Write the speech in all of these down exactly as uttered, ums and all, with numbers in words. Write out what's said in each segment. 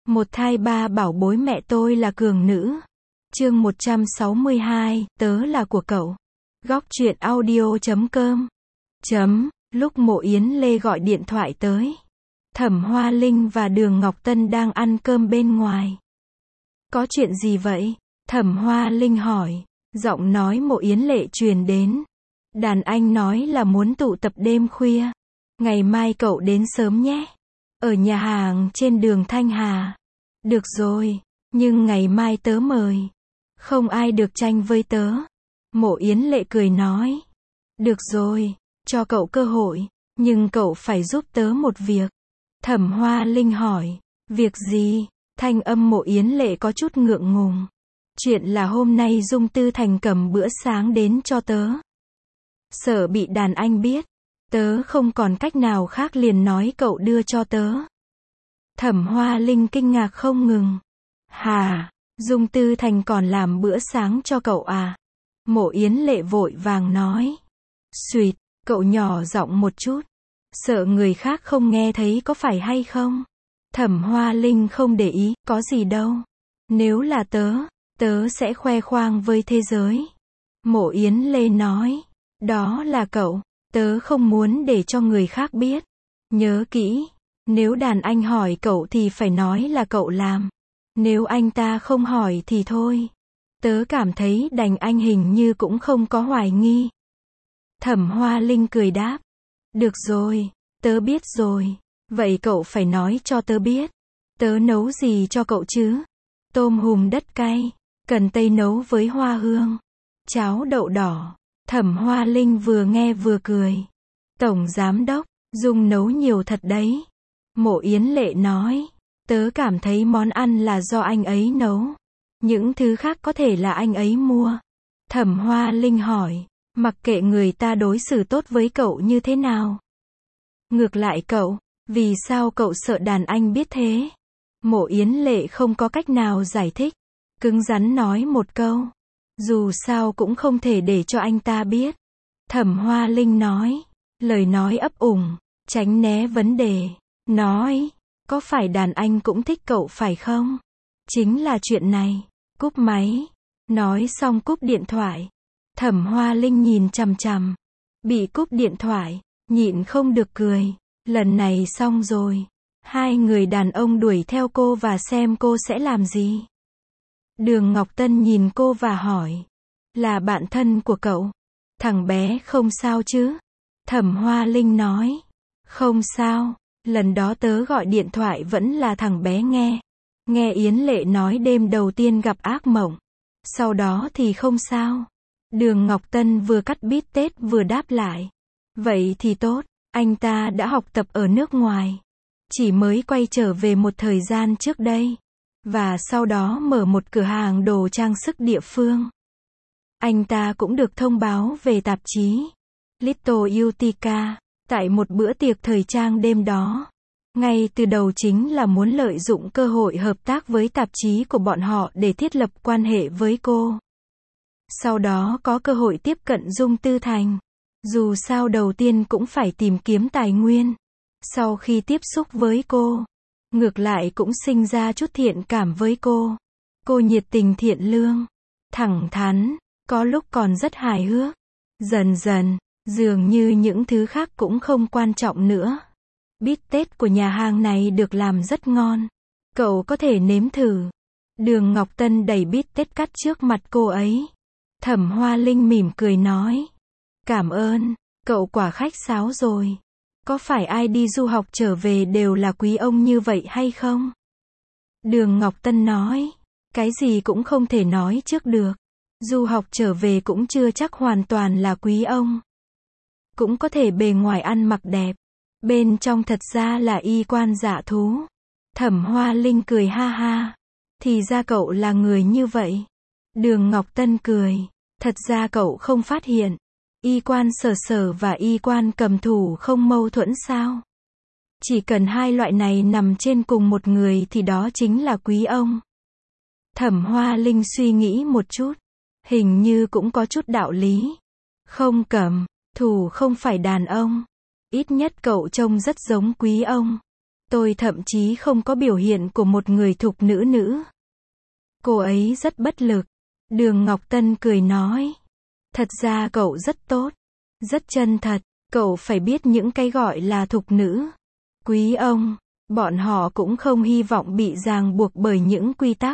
Một thai ba bảo bối mẹ tôi là cường nữ. Chương một trăm sáu mươi hai, tớ là của cậu. Góc truyện audio chấm com. Chấm, lúc Mộ Yến Lê gọi điện thoại tới. Thẩm Hoa Linh và Đường Ngọc Tân đang ăn cơm bên ngoài. Có chuyện gì vậy? Thẩm Hoa Linh hỏi. Giọng nói Mộ Yến Lệ truyền đến. Đàn anh nói là muốn tụ tập đêm khuya. Ngày mai cậu đến sớm nhé. Ở nhà hàng trên đường Thanh Hà. Được rồi, nhưng ngày mai tớ mời. Không ai được tranh với tớ. Mộ Yến Lệ cười nói. Được rồi, cho cậu cơ hội, nhưng cậu phải giúp tớ một việc. Thẩm Hoa Linh hỏi. Việc gì? Thanh âm Mộ Yến Lệ có chút ngượng ngùng. Chuyện là hôm nay Dung Tư Thành cầm bữa sáng đến cho tớ. Sợ bị đàn anh biết. Tớ không còn cách nào khác liền nói cậu đưa cho tớ. Thẩm Hoa Linh kinh ngạc không ngừng. Hà, Dung Tư Thành còn làm bữa sáng cho cậu à? Mộ Yến Lệ vội vàng nói. Xuyệt, cậu nhỏ giọng một chút. Sợ người khác không nghe thấy có phải hay không? Thẩm Hoa Linh không để ý, có gì đâu. Nếu là tớ, tớ sẽ khoe khoang với thế giới. Mộ Yến Lê nói. Đó là cậu, tớ không muốn để cho người khác biết. Nhớ kỹ, nếu đàn anh hỏi cậu thì phải nói là cậu làm. Nếu anh ta không hỏi thì thôi. Tớ cảm thấy đành anh hình như cũng không có hoài nghi. Thẩm Hoa Linh cười đáp. Được rồi, tớ biết rồi. Vậy cậu phải nói cho tớ biết. Tớ nấu gì cho cậu chứ? Tôm hùm đất cay, cần tây nấu với hoa hương, cháo đậu đỏ. Thẩm Hoa Linh vừa nghe vừa cười. Tổng giám đốc, Dung nấu nhiều thật đấy. Mộ Yến Lệ nói. Tớ cảm thấy món ăn là do anh ấy nấu. Những thứ khác có thể là anh ấy mua. Thẩm Hoa Linh hỏi. Mặc kệ người ta đối xử tốt với cậu như thế nào. Ngược lại cậu, vì sao cậu sợ đàn anh biết thế? Mộ Yến Lệ không có cách nào giải thích. Cứng rắn nói một câu. Dù sao cũng không thể để cho anh ta biết. Thẩm Hoa Linh nói. Lời nói ấp ủng, tránh né vấn đề. Nói, có phải đàn anh cũng thích cậu phải không? Chính là chuyện này. Cúp máy. Nói xong cúp điện thoại. Thẩm Hoa Linh nhìn chằm chằm. Bị cúp điện thoại, nhịn không được cười. Lần này xong rồi. Hai người đàn ông đuổi theo cô và xem cô sẽ làm gì. Đường Ngọc Tân nhìn cô và hỏi. Là bạn thân của cậu? Thằng bé không sao chứ? Thẩm Hoa Linh nói. Không sao, lần đó tớ gọi điện thoại vẫn là thằng bé nghe. Nghe Yến Lệ nói đêm đầu tiên gặp ác mộng. Sau đó thì không sao. Đường Ngọc Tân vừa cắt bít tết vừa đáp lại. Vậy thì tốt, anh ta đã học tập ở nước ngoài. Chỉ mới quay trở về một thời gian trước đây. Và sau đó mở một cửa hàng đồ trang sức địa phương. Anh ta cũng được thông báo về tạp chí Little Utica, tại một bữa tiệc thời trang đêm đó. Ngay từ đầu chính là muốn lợi dụng cơ hội hợp tác với tạp chí của bọn họ để thiết lập quan hệ với cô. Sau đó có cơ hội tiếp cận Dung Tư Thành. Dù sao đầu tiên cũng phải tìm kiếm tài nguyên. Sau khi tiếp xúc với cô, ngược lại cũng sinh ra chút thiện cảm với cô. Cô nhiệt tình thiện lương, thẳng thắn, có lúc còn rất hài hước. Dần dần, dường như những thứ khác cũng không quan trọng nữa. Bít tết của nhà hàng này được làm rất ngon. Cậu có thể nếm thử. Đường Ngọc Tân đẩy bít tết cắt trước mặt cô ấy. Thẩm Hoa Linh mỉm cười nói. Cảm ơn, cậu quả khách sáo rồi. Có phải ai đi du học trở về đều là quý ông như vậy hay không? Đường Ngọc Tân nói. Cái gì cũng không thể nói trước được. Du học trở về cũng chưa chắc hoàn toàn là quý ông. Cũng có thể bề ngoài ăn mặc đẹp. Bên trong thật ra là y quan dạ thú. Thẩm Hoa Linh cười ha ha. Thì ra cậu là người như vậy. Đường Ngọc Tân cười. Thật ra cậu không phát hiện. Y quan sở sở và y quan cầm thủ không mâu thuẫn sao? Chỉ cần hai loại này nằm trên cùng một người thì đó chính là quý ông. Thẩm Hoa Linh suy nghĩ một chút. Hình như cũng có chút đạo lý. Không cầm thủ không phải đàn ông. Ít nhất cậu trông rất giống quý ông. Tôi thậm chí không có biểu hiện của một người thục nữ nữ. Cô ấy rất bất lực. Đường Ngọc Tân cười nói. Thật ra cậu rất tốt. Rất chân thật. Cậu phải biết những cái gọi là thục nữ. Quý ông. Bọn họ cũng không hy vọng bị ràng buộc bởi những quy tắc.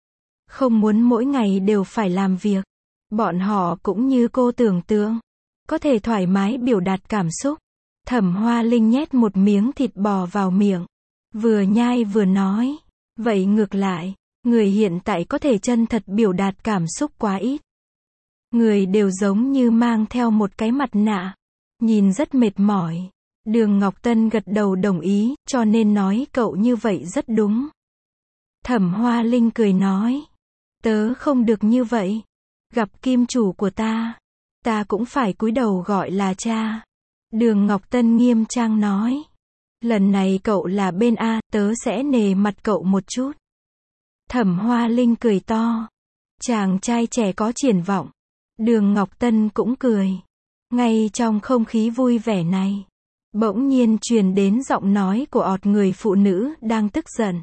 Không muốn mỗi ngày đều phải làm việc. Bọn họ cũng như cô tưởng tượng. Có thể thoải mái biểu đạt cảm xúc. Thẩm Hoa Linh nhét một miếng thịt bò vào miệng. Vừa nhai vừa nói. Vậy ngược lại, người hiện tại có thể chân thật biểu đạt cảm xúc quá ít. Người đều giống như mang theo một cái mặt nạ. Nhìn rất mệt mỏi. Đường Ngọc Tân gật đầu đồng ý, cho nên nói cậu như vậy rất đúng. Thẩm Hoa Linh cười nói. Tớ không được như vậy. Gặp kim chủ của ta, ta cũng phải cúi đầu gọi là cha. Đường Ngọc Tân nghiêm trang nói. Lần này cậu là bên A, tớ sẽ nể mặt cậu một chút. Thẩm Hoa Linh cười to. Chàng trai trẻ có triển vọng. Đường Ngọc Tân cũng cười. Ngay trong không khí vui vẻ này, bỗng nhiên truyền đến giọng nói của ọt người phụ nữ đang tức giận.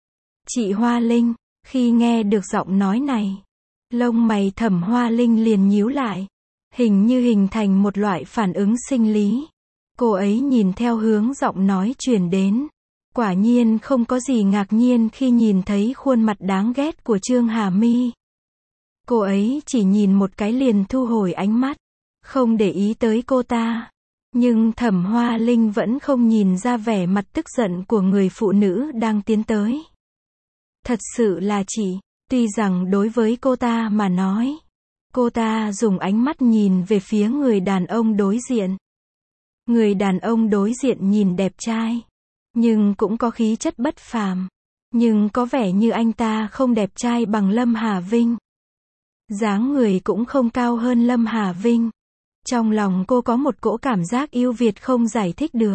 Chị Hoa Linh, khi nghe được giọng nói này, lông mày Thẩm Hoa Linh liền nhíu lại. Hình như hình thành một loại phản ứng sinh lý. Cô ấy nhìn theo hướng giọng nói truyền đến. Quả nhiên không có gì ngạc nhiên khi nhìn thấy khuôn mặt đáng ghét của Trương Hà My. Cô ấy chỉ nhìn một cái liền thu hồi ánh mắt, không để ý tới cô ta. Nhưng Thẩm Hoa Linh vẫn không nhìn ra vẻ mặt tức giận của người phụ nữ đang tiến tới. Thật sự là chị, tuy rằng đối với cô ta mà nói, cô ta dùng ánh mắt nhìn về phía người đàn ông đối diện. Người đàn ông đối diện nhìn đẹp trai, nhưng cũng có khí chất bất phàm. Nhưng có vẻ như anh ta không đẹp trai bằng Lâm Hà Vinh. Dáng người cũng không cao hơn Lâm Hà Vinh. Trong lòng cô có một cỗ cảm giác yêu Việt không giải thích được.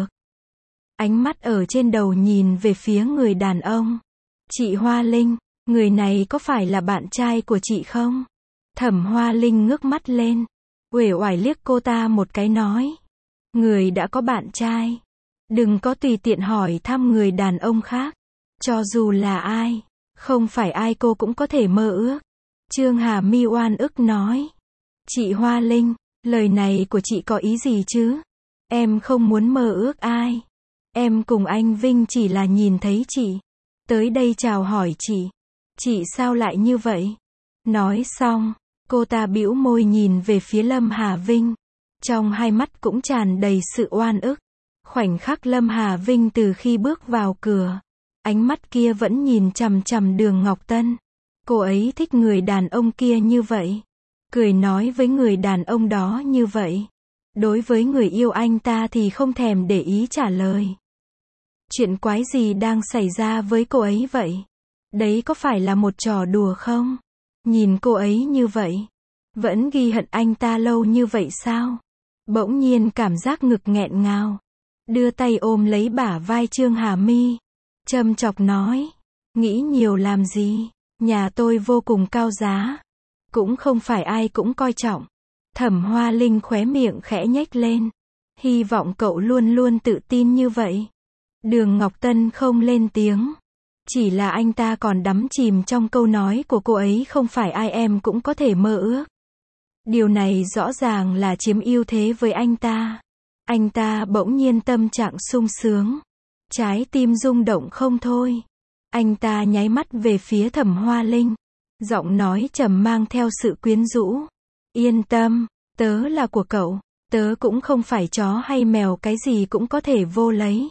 Ánh mắt ở trên đầu nhìn về phía người đàn ông. Chị Hoa Linh, người này có phải là bạn trai của chị không? Thẩm Hoa Linh ngước mắt lên, uể oải liếc cô ta một cái nói. Người đã có bạn trai, đừng có tùy tiện hỏi thăm người đàn ông khác. Cho dù là ai, không phải ai cô cũng có thể mơ ước. Trương Hà My oan ức nói. Chị Hoa Linh, lời này của chị có ý gì chứ? Em không muốn mơ ước ai. Em cùng anh Vinh chỉ là nhìn thấy chị, tới đây chào hỏi chị. Chị sao lại như vậy? Nói xong, cô ta bĩu môi nhìn về phía Lâm Hà Vinh. Trong hai mắt cũng tràn đầy sự oan ức. Khoảnh khắc Lâm Hà Vinh từ khi bước vào cửa, ánh mắt kia vẫn nhìn chằm chằm Đường Ngọc Tân. Cô ấy thích người đàn ông kia như vậy. Cười nói với người đàn ông đó như vậy. Đối với người yêu anh ta thì không thèm để ý trả lời. Chuyện quái gì đang xảy ra với cô ấy vậy? Đấy có phải là một trò đùa không? Nhìn cô ấy như vậy, vẫn ghi hận anh ta lâu như vậy sao? Bỗng nhiên cảm giác ngực nghẹn ngào, đưa tay ôm lấy bả vai Trương Hà My, châm chọc nói, nghĩ nhiều làm gì, nhà tôi vô cùng cao giá, cũng không phải ai cũng coi trọng. Thẩm Hoa Linh khóe miệng khẽ nhếch lên, hy vọng cậu luôn luôn tự tin như vậy. Đường Ngọc Tân không lên tiếng, chỉ là anh ta còn đắm chìm trong câu nói của cô ấy, không phải ai em cũng có thể mơ ước. Điều này rõ ràng là chiếm ưu thế với anh ta. Anh ta bỗng nhiên tâm trạng sung sướng, trái tim rung động không thôi. Anh ta nháy mắt về phía Thẩm Hoa Linh, giọng nói trầm mang theo sự quyến rũ. Yên tâm, tớ là của cậu, tớ cũng không phải chó hay mèo cái gì cũng có thể vô lấy.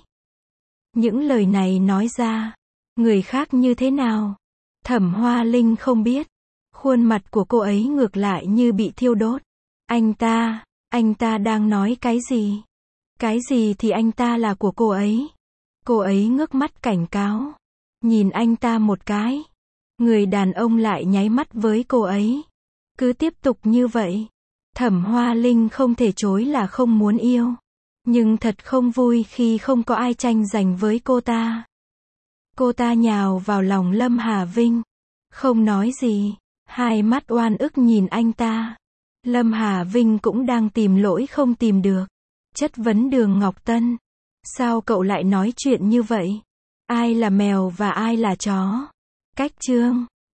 Những lời này nói ra, người khác như thế nào? Thẩm Hoa Linh không biết. Khuôn mặt của cô ấy ngược lại như bị thiêu đốt. Anh ta, anh ta đang nói cái gì? Cái gì thì anh ta là của cô ấy? Cô ấy ngước mắt cảnh cáo, nhìn anh ta một cái. Người đàn ông lại nháy mắt với cô ấy. Cứ tiếp tục như vậy. Thẩm Hoa Linh không thể chối là không muốn yêu. Nhưng thật không vui khi không có ai tranh giành với cô ta. Cô ta nhào vào lòng Lâm Hà Vinh, không nói gì, hai mắt oan ức nhìn anh ta. Lâm Hà Vinh cũng đang tìm lỗi không tìm được, chất vấn Đường Ngọc Tân. Sao cậu lại nói chuyện như vậy? Ai là mèo và ai là chó? Cách chương